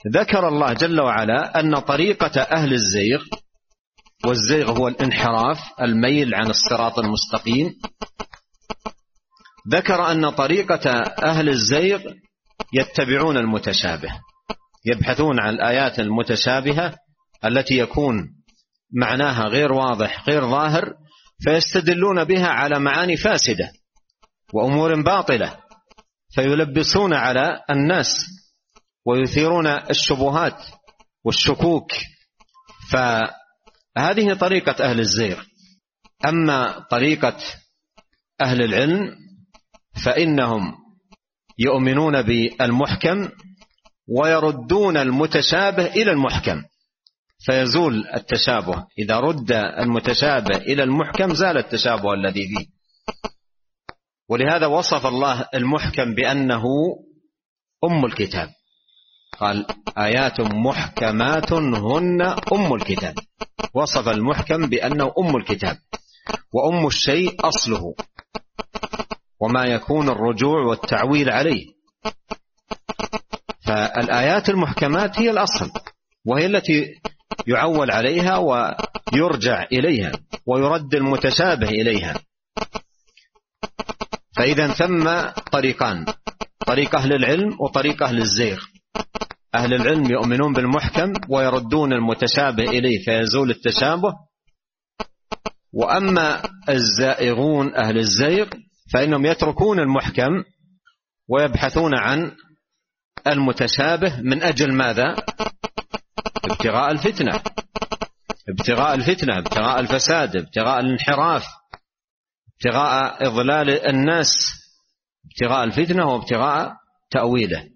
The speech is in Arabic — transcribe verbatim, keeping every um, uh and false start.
ذكر الله جل وعلا أن طريقة أهل الزيغ، والزيغ هو الانحراف، الميل عن الصراط المستقيم، ذكر أن طريقة أهل الزيغ يتبعون المتشابه، يبحثون عن الآيات المتشابهة التي يكون معناها غير واضح غير ظاهر، فيستدلون بها على معاني فاسدة وأمور باطلة، فيلبسون على الناس ويثيرون الشبهات والشكوك. فهذه طريقة أهل الزيغ. أما طريقة أهل العلم فإنهم يؤمنون بالمحكم ويردون المتشابه إلى المحكم، فيزول التشابه. إذا رد المتشابه إلى المحكم زال التشابه الذي فيه. ولهذا وصف الله المحكم بأنه أم الكتاب، قال آيات محكمات هن أم الكتاب، وصف المحكم بأنه أم الكتاب، وأم الشيء أصله وما يكون الرجوع والتعويل عليه. فالآيات المحكمات هي الأصل، وهي التي يعول عليها ويرجع إليها ويرد المتشابه إليها. فإذا ثم طريقان، طريق أهل العلم وطريق أهل الزيغ. أهل العلم يؤمنون بالمحكم ويردون المتشابه إليه فيزول التشابه، وأما الزائغون أهل الزيغ فإنهم يتركون المحكم ويبحثون عن المتشابه. من أجل ماذا؟ ابتغاء الفتنة، ابتغاء الفتنة، ابتغاء الفساد، ابتغاء الانحراف، ابتغاء إضلال الناس، ابتغاء الفتنة وابتغاء تأويله.